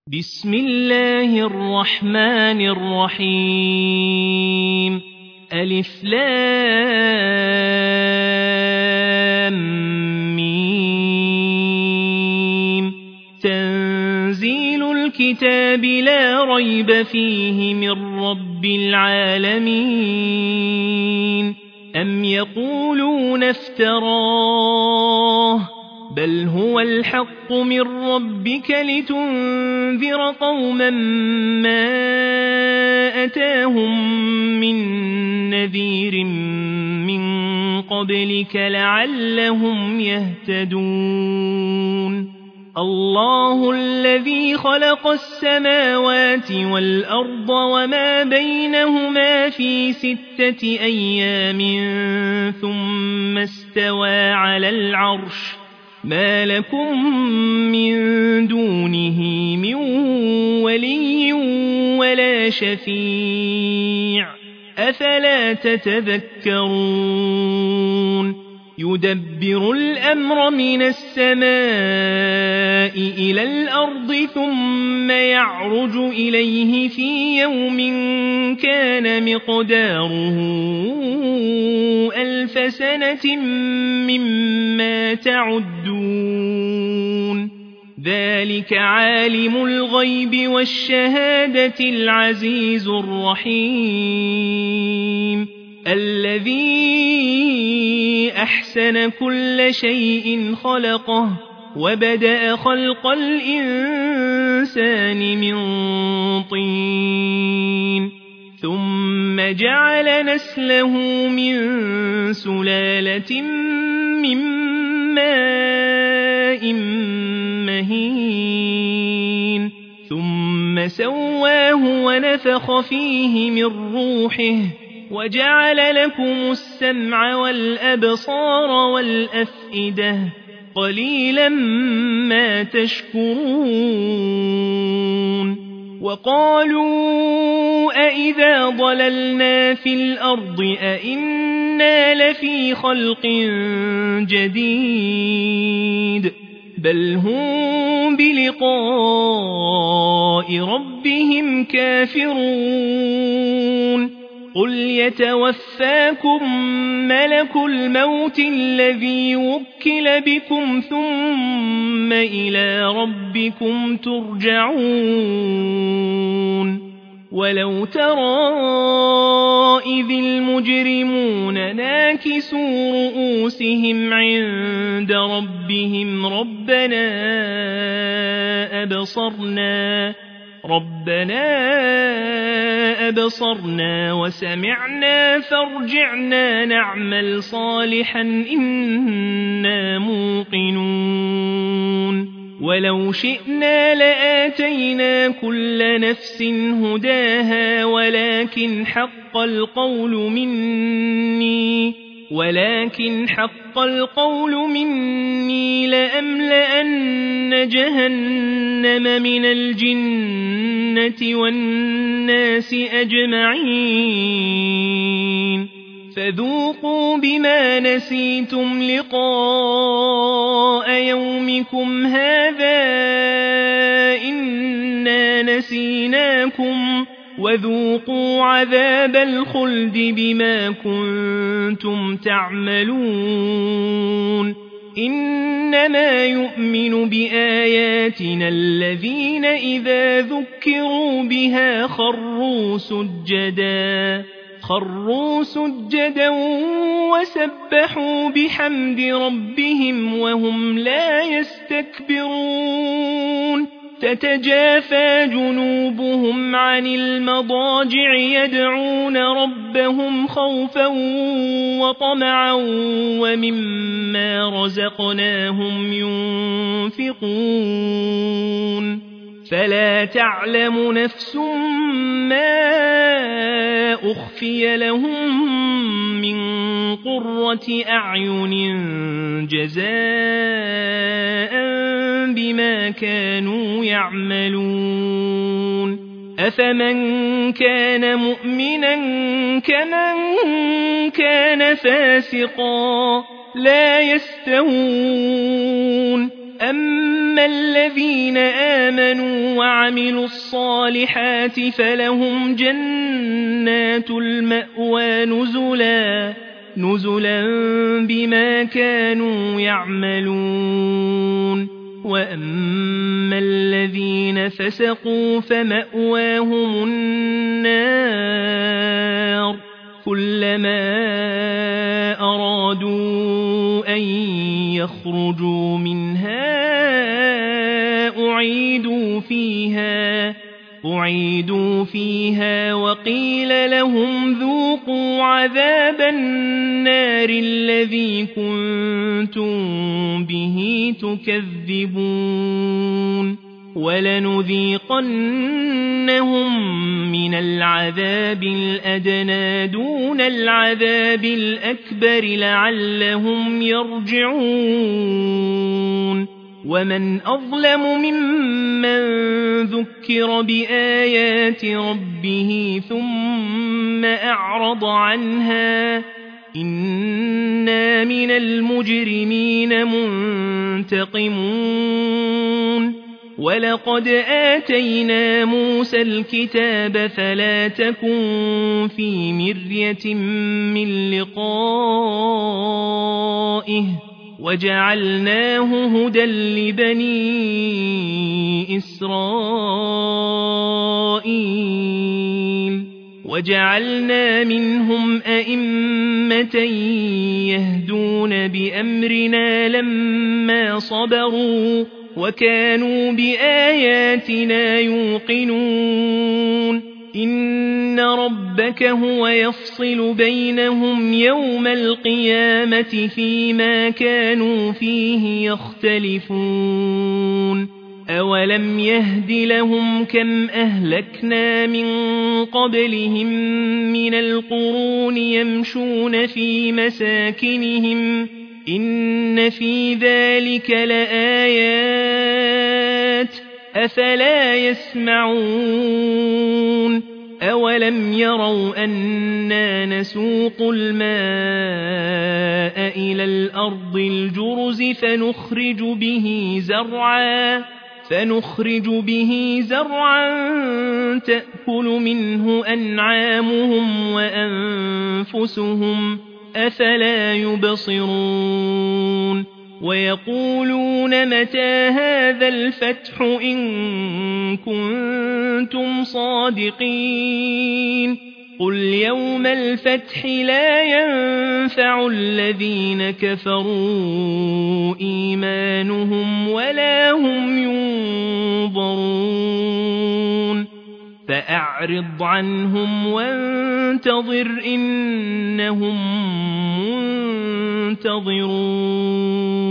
بسم الله الرحمن الرحيم ألف لام ميم تنزيل الكتاب لا ريب فيه من رب العالمين أم يقولون افتراه بل هو الحق من ربك لتنذر قوما ما أتاهم من نذير من قبلك لعلهم يهتدون الله الذي خلق السماوات والأرض وما بينهما في 6 أيام ثم استوى على العرش ما لكم من دونه من ولي ولا شفيع أفلا تتذكرون يدبر الأمر من السماء إلى الأرض ثم يعرج إليه في يوم كان مقداره 1000 سنة مما تعدون ذلك عالم الغيب والشهادة العزيز الرحيم الذي أحسن كل شيء خلقه وبدأ خلق الإنسان من طين ثم جعل نسله من سلالة من ماء مهين ثم سواه ونفخ فيه من روحه وجعل لكم السمع والأبصار والأفئدة قليلا ما تشكرون وقالوا أئذا ضللنا في الأرض أئنا لفي خلق جديد بل هم بلقاء ربهم كافرون قل يتوفاكم ملك الموت الذي وكل بكم ثم إلى ربكم ترجعون ولو ترى إذ المجرمون ناكسوا رؤوسهم عند ربهم ربنا أبصرنا وسمعنا فارجعنا نعمل صالحا إنا موقنون ولو شئنا لآتينا كل نفس هداها ولكن حق القول مني لأملأن جهنم من الجنة والناس أجمعين فذوقوا بما نسيتم لقاء يومكم هذا إنا نسيناكم وذوقوا عذاب الخلد بما كنتم تعملون إنما يؤمن بآياتنا الذين إذا ذكروا بها خروا سجدا وسبحوا بحمد ربهم وهم لا يستكبرون تتجافى جنوبهم عن المضاجع يدعون ربهم خوفا وطمعا ومما رزقناهم ينفقون فلا تعلم نفس ما أخفي لهم من قرة أعين جزاء بما كانوا يعملون أفمن كان مؤمنا كمن كان فاسقا لا يستوون أما الذين آمنوا وعملوا الصالحات فلهم جنات المأوى نزلا بما كانوا يعملون وأما الذين فسقوا فمأواهم النار كلما أرادوا أن يخرجوا منها أعيدوا فيها وقيل لهم ذوقوا عذاب النار الذي كنتم به تكذبون ولنذيقنهم من العذاب الأدنى دون العذاب الأكبر لعلهم يرجعون ومن أظلم ممن ذكر بآيات ربه ثم أعرض عنها إنا من المجرمين منتقمون ولقد آتينا موسى الكتاب فلا تكن في مرية من لقائه وجعلناه هدى لبني إسرائيل وجعلنا منهم أئمة يهدون بأمرنا لما صبروا وكانوا بآياتنا يوقنون إن ربك هو يفصل بينهم يوم القيامة فيما كانوا فيه يختلفون أولم يهد لهم كم أهلكنا من قبلهم من القرون يمشون في مساكنهم إن في ذلك لآيات أفلا يسمعون أولم يروا أنا نسوق الماء إلى الأرض الجرز فنخرج به زرعا تأكل منه أنعامهم وأنفسهم أفلا يبصرون ويقولون متى هذا الفتح إن كنتم صادقين قل يوم الفتح لا ينفع الذين كفروا إيمانهم ولا هم ينظرون فأعرض عنهم وانتظر إنهم منتظرون